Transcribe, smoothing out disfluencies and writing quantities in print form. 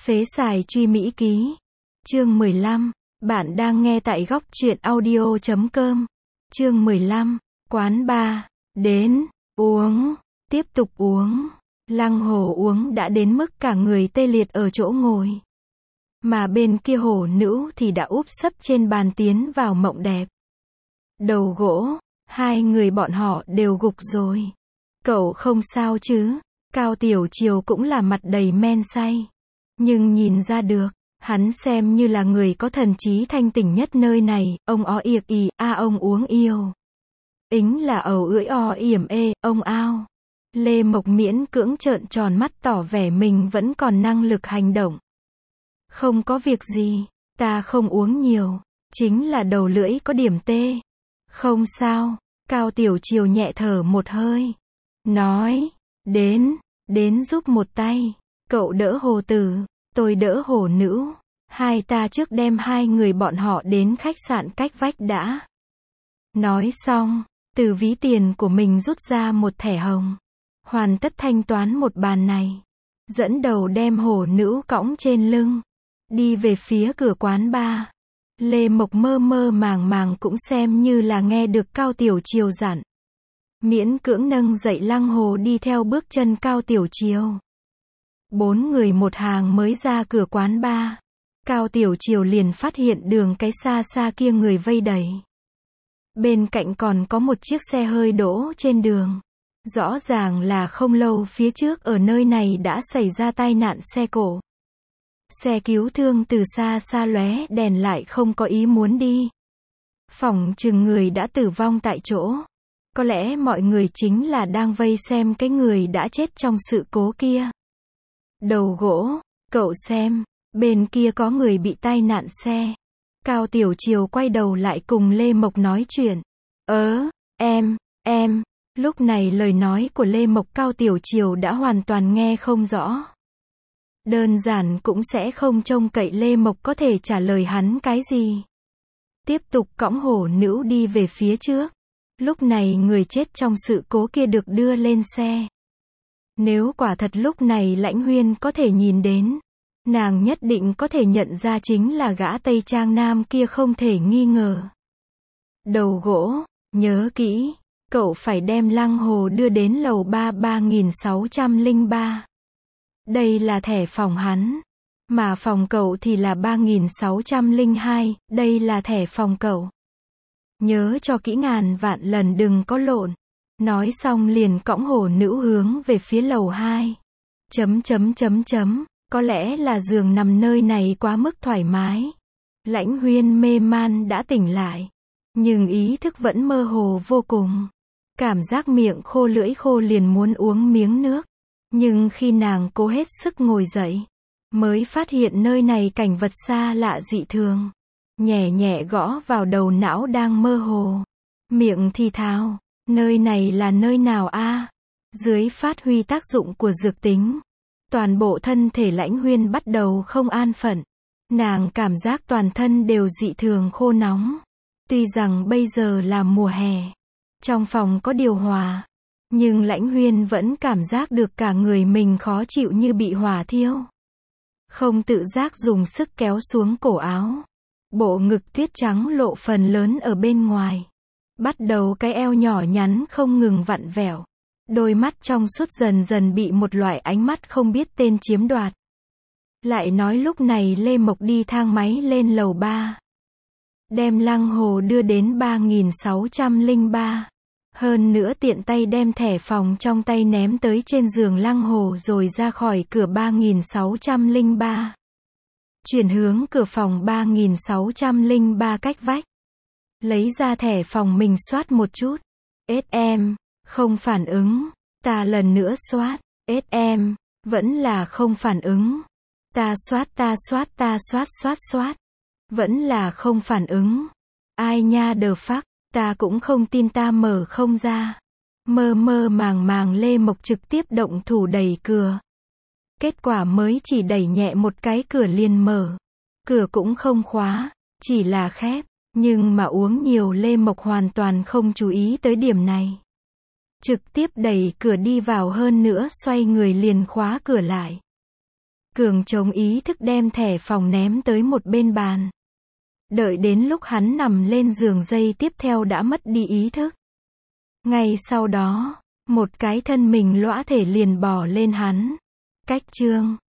Phế xài truy Mỹ ký. Chương 15. Bạn đang nghe tại góc truyện audio.com. Chương 15. Quán bar. Đến. Uống. Tiếp tục uống. Lăng Hồ uống đã đến mức cả người tê liệt ở chỗ ngồi. Mà bên kia hổ nữ thì đã úp sấp trên bàn tiến vào mộng đẹp. Đầu gỗ. Hai người bọn họ đều gục rồi. Cậu không sao chứ? Cao Tiểu Triều cũng là mặt đầy men say. Nhưng nhìn ra được, hắn xem như là người có thần trí thanh tỉnh nhất nơi này, ông ó iệc ì, ông uống yêu. Ính là ẩu ưỡi o yểm ông ao. Lê Mộc miễn cưỡng trợn tròn mắt tỏ vẻ mình vẫn còn năng lực hành động. Không có việc gì, ta không uống nhiều, chính là đầu lưỡi có điểm tê. Không sao, Cao Tiểu Triều nhẹ thở một hơi. Nói, đến giúp một tay. Cậu đỡ hồ tử, tôi đỡ hồ nữ. Hai ta trước đem hai người bọn họ đến khách sạn cách vách đã. Nói xong, từ ví tiền của mình rút ra một thẻ hồng. Hoàn tất thanh toán một bàn này. Dẫn đầu đem hồ nữ cõng trên lưng. Đi về phía cửa quán bar. Lê Mộc mơ mơ màng màng cũng xem như là nghe được Cao Tiểu Triều dặn. Miễn cưỡng nâng dậy Lăng Hồ đi theo bước chân Cao Tiểu Triều. 4 người một hàng mới ra cửa quán bar. Cao Tiểu Triều liền phát hiện đường cái xa xa kia người vây đầy. Bên cạnh còn có một chiếc xe hơi đỗ trên đường. Rõ ràng là không lâu phía trước ở nơi này đã xảy ra tai nạn xe cộ. Xe cứu thương từ xa xa lóe đèn lại không có ý muốn đi. Phỏng chừng người đã tử vong tại chỗ. Có lẽ mọi người chính là đang vây xem cái người đã chết trong sự cố kia. Đầu gỗ, cậu xem, bên kia có người bị tai nạn xe. Cao Tiểu Triều quay đầu lại cùng Lê Mộc nói chuyện. Em, lúc này lời nói của Lê Mộc Cao Tiểu Triều đã hoàn toàn nghe không rõ. Đơn giản cũng sẽ không trông cậy Lê Mộc có thể trả lời hắn cái gì. Tiếp tục cõng hổ nữ đi về phía trước. Lúc này người chết trong sự cố kia được đưa lên xe. Nếu quả thật lúc này Lãnh Huyên có thể nhìn đến, nàng nhất định có thể nhận ra chính là gã Tây Trang Nam kia không thể nghi ngờ. Đầu gỗ, nhớ kỹ, cậu phải đem Lăng Hồ đưa đến lầu 3603. Đây là thẻ phòng hắn, mà phòng cậu thì là 3602, đây là thẻ phòng cậu. Nhớ cho kỹ ngàn vạn lần đừng có lộn. Nói xong liền cõng hổ nữ hướng về phía lầu 2. Có lẽ là giường nằm nơi này quá mức thoải mái. Lãnh Huyên mê man đã tỉnh lại. Nhưng ý thức vẫn mơ hồ vô cùng. Cảm giác miệng khô lưỡi khô liền muốn uống miếng nước. Nhưng khi nàng cố hết sức ngồi dậy, mới phát hiện nơi này cảnh vật xa lạ dị thường. Nhẹ nhẹ gõ vào đầu não đang mơ hồ. Miệng thì thào, nơi này là nơi nào a? Dưới phát huy tác dụng của dược tính, toàn bộ thân thể Lãnh Huyên bắt đầu không an phận. Nàng cảm giác toàn thân đều dị thường khô nóng. Tuy rằng bây giờ là mùa hè, trong phòng có điều hòa, nhưng Lãnh Huyên vẫn cảm giác được cả người mình khó chịu như bị hỏa thiêu. Không tự giác dùng sức kéo xuống cổ áo. Bộ ngực tuyết trắng lộ phần lớn ở bên ngoài. Bắt đầu cái eo nhỏ nhắn không ngừng vặn vẹo. Đôi mắt trong suốt dần dần bị một loại ánh mắt không biết tên chiếm đoạt. Lại nói lúc này Lê Mộc đi thang máy lên lầu 3. Đem Lăng Hồ đưa đến 3603. Hơn nữa tiện tay đem thẻ phòng trong tay ném tới trên giường Lăng Hồ rồi ra khỏi cửa 3603. Chuyển hướng cửa phòng 3603 cách vách. Lấy ra thẻ phòng mình soát một chút. SM, không phản ứng. Ta lần nữa soát. SM, vẫn là không phản ứng. Ta soát. Vẫn là không phản ứng. Ai nha the fuck, ta cũng không tin ta mở không ra. Mơ mơ màng màng Lê Mộc trực tiếp động thủ đẩy cửa. Kết quả mới chỉ đẩy nhẹ một cái cửa liền mở. Cửa cũng không khóa, chỉ là khép. Nhưng mà uống nhiều Lê Mộc hoàn toàn không chú ý tới điểm này. Trực tiếp đẩy cửa đi vào hơn nữa xoay người liền khóa cửa lại. Cường chống ý thức đem thẻ phòng ném tới một bên bàn. Đợi đến lúc hắn nằm lên giường giây tiếp theo đã mất đi ý thức. Ngay sau đó, một cái thân mình lõa thể liền bò lên hắn. Cách chương